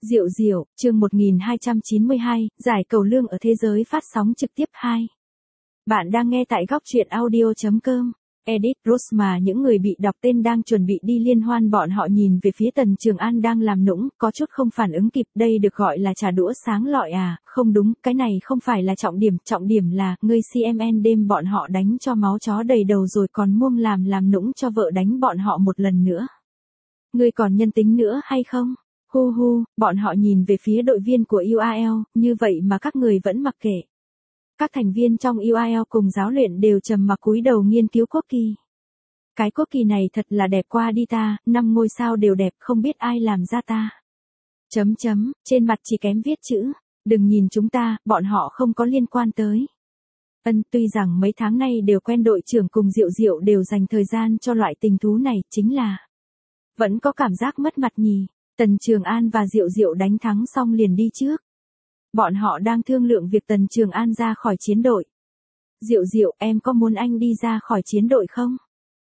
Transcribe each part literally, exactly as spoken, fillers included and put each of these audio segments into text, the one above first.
Diệu Diệu, chương một nghìn hai trăm chín mươi hai, giải cầu lương ở thế giới phát sóng trực tiếp hai. Bạn đang nghe tại góc truyện audio.com. Edit Rosma, những người bị đọc tên đang chuẩn bị đi liên hoan, bọn họ nhìn về phía Tần Trường An đang làm nũng, có chút không phản ứng kịp. Đây được gọi là trà đũa sáng lọi à? Không đúng, cái này không phải là trọng điểm, trọng điểm là, ngươi xê em en đêm bọn họ đánh cho máu chó đầy đầu rồi còn muông làm làm nũng cho vợ đánh bọn họ một lần nữa. Ngươi còn nhân tính nữa hay không? Hu hu, bọn họ nhìn về phía đội viên của u a lờ, như vậy mà các người vẫn mặc kệ. Các thành viên trong u a lờ cùng giáo luyện đều trầm mặc cúi đầu nghiên cứu quốc kỳ. Cái quốc kỳ này thật là đẹp qua đi ta, năm ngôi sao đều đẹp, không biết ai làm ra ta. Chấm chấm, trên mặt chỉ kém viết chữ, đừng nhìn chúng ta, bọn họ không có liên quan tới. Ân, tuy rằng mấy tháng nay đều quen, đội trưởng cùng Diệu Diệu đều dành thời gian cho loại tình thú này, chính là vẫn có cảm giác mất mặt nhỉ. Tần Trường An và Diệu Diệu đánh thắng xong liền đi trước. Bọn họ đang thương lượng việc Tần Trường An ra khỏi chiến đội. Diệu Diệu, em có muốn anh đi ra khỏi chiến đội không?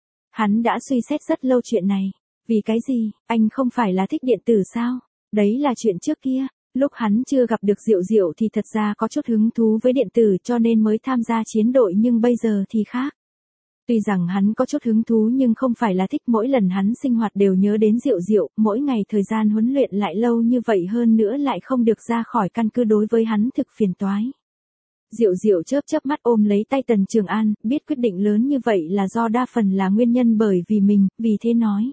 Hắn đã suy xét rất lâu chuyện này. Vì cái gì, anh không phải là thích điện tử sao? Đấy là chuyện trước kia. Lúc hắn chưa gặp được Diệu Diệu thì thật ra có chút hứng thú với điện tử cho nên mới tham gia chiến đội, nhưng bây giờ thì khác. Tuy rằng hắn có chút hứng thú nhưng không phải là thích, mỗi lần hắn sinh hoạt đều nhớ đến Diệu Diệu, mỗi ngày thời gian huấn luyện lại lâu như vậy hơn nữa lại không được ra khỏi căn cứ, đối với hắn thực phiền toái. Diệu Diệu chớp chớp mắt ôm lấy tay Tần Trường An, biết quyết định lớn như vậy là do đa phần là nguyên nhân bởi vì mình, vì thế nói.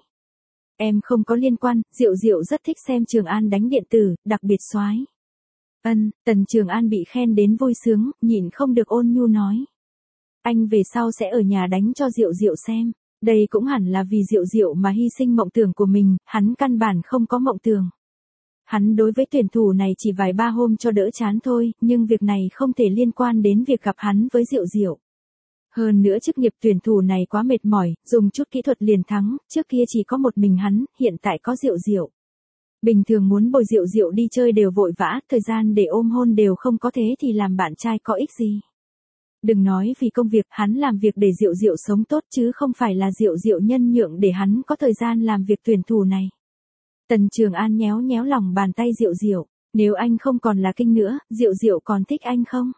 Em không có liên quan, Diệu Diệu rất thích xem Trường An đánh điện tử, đặc biệt soái. Ân, Tần Trường An bị khen đến vui sướng, nhịn không được ôn nhu nói. Anh về sau sẽ ở nhà đánh cho Diệu Diệu xem. Đây cũng hẳn là vì Diệu Diệu mà hy sinh mộng tưởng của mình, hắn căn bản không có mộng tưởng. Hắn đối với tuyển thủ này chỉ vài ba hôm cho đỡ chán thôi, nhưng việc này không thể liên quan đến việc gặp hắn với Diệu Diệu. Hơn nữa chức nghiệp tuyển thủ này quá mệt mỏi, dùng chút kỹ thuật liền thắng, trước kia chỉ có một mình hắn, hiện tại có Diệu Diệu. Bình thường muốn bồi Diệu Diệu đi chơi đều vội vã, thời gian để ôm hôn đều không có, thế thì làm bạn trai có ích gì. Đừng nói vì công việc, hắn làm việc để Diệu Diệu sống tốt chứ không phải là Diệu Diệu nhân nhượng để hắn có thời gian làm việc tuyển thủ này. Tần Trường An nhéo nhéo lòng bàn tay Diệu Diệu, nếu anh không còn là kinh nữa, Diệu Diệu còn thích anh không?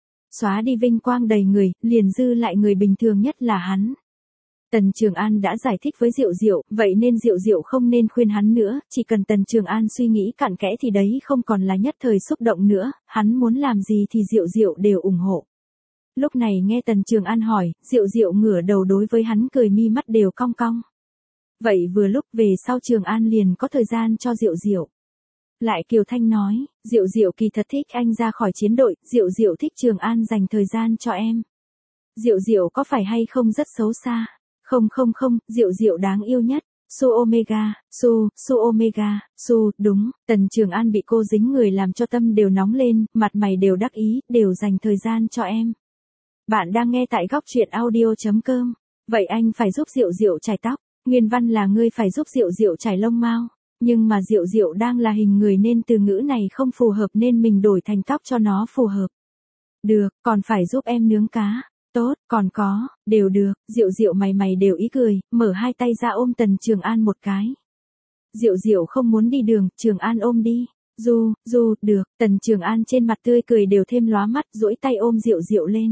Xóa đi vinh quang đầy người, liền dư lại người bình thường nhất là hắn. Tần Trường An đã giải thích với Diệu Diệu, vậy nên Diệu Diệu không nên khuyên hắn nữa, chỉ cần Tần Trường An suy nghĩ cặn kẽ thì đấy không còn là nhất thời xúc động nữa, hắn muốn làm gì thì Diệu Diệu đều ủng hộ. Lúc này nghe Tần Trường An hỏi, Diệu Diệu ngửa đầu đối với hắn cười, mi mắt đều cong cong. Vậy vừa lúc về sau Trường An liền có thời gian cho Diệu Diệu. Lại Kiều Thanh nói, Diệu Diệu kỳ thật thích anh ra khỏi chiến đội, Diệu Diệu thích Trường An dành thời gian cho em. Diệu Diệu có phải hay không rất xấu xa? Không không không, Diệu Diệu đáng yêu nhất. Su Omega, Su, Su Omega, Su, đúng. Tần Trường An bị cô dính người làm cho tâm đều nóng lên, mặt mày đều đắc ý, đều dành thời gian cho em. Bạn đang nghe tại góc truyện audio.com. Vậy anh phải giúp Diệu Diệu chải tóc. Nguyên văn là ngươi phải giúp Diệu Diệu chải lông mao. Nhưng mà Diệu Diệu đang là hình người nên từ ngữ này không phù hợp nên mình đổi thành tóc cho nó phù hợp. Được, còn phải giúp em nướng cá. Tốt, còn có, đều được. Diệu Diệu mày mày đều ý cười, mở hai tay ra ôm Tần Trường An một cái. Diệu Diệu không muốn đi đường, Trường An ôm đi. Du, du, được. Tần Trường An trên mặt tươi cười đều thêm lóa mắt, duỗi tay ôm Diệu Diệu lên.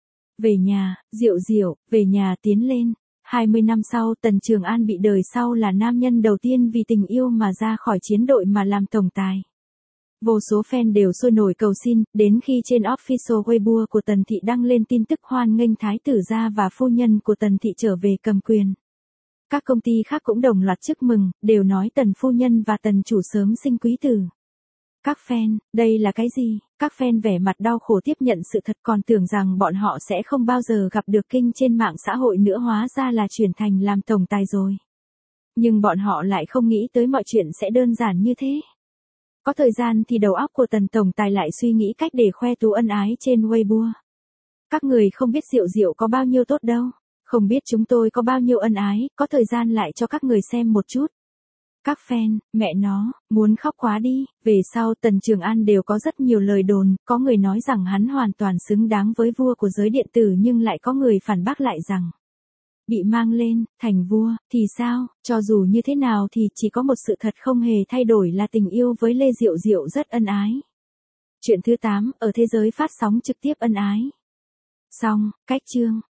Về nhà, Diệu Diệu, về nhà tiến lên. hai mươi năm sau, Tần Trường An bị đời sau là nam nhân đầu tiên vì tình yêu mà ra khỏi chiến đội mà làm tổng tài. Vô số fan đều sôi nổi cầu xin, đến khi trên official Weibo của Tần Thị đăng lên tin tức hoan nghênh thái tử gia và phu nhân của Tần Thị trở về cầm quyền. Các công ty khác cũng đồng loạt chúc mừng, đều nói Tần phu nhân và Tần chủ sớm sinh quý tử. Các fan, đây là cái gì? Các fan vẻ mặt đau khổ tiếp nhận sự thật, còn tưởng rằng bọn họ sẽ không bao giờ gặp được kinh trên mạng xã hội nữa, hóa ra là chuyển thành làm tổng tài rồi. Nhưng bọn họ lại không nghĩ tới mọi chuyện sẽ đơn giản như thế. Có thời gian thì đầu óc của Tần tổng tài lại suy nghĩ cách để khoe tú ân ái trên Weibo. Các người không biết Diệu Diệu có bao nhiêu tốt đâu, không biết chúng tôi có bao nhiêu ân ái, có thời gian lại cho các người xem một chút. Các fan, mẹ nó, muốn khóc quá đi. Về sau Tần Trường An đều có rất nhiều lời đồn, có người nói rằng hắn hoàn toàn xứng đáng với vua của giới điện tử, nhưng lại có người phản bác lại rằng bị mang lên, thành vua, thì sao, cho dù như thế nào thì chỉ có một sự thật không hề thay đổi là tình yêu với Lê Diệu Diệu rất ân ái. Chuyện thứ tám, ở thế giới phát sóng trực tiếp ân ái. Xong, cách chương.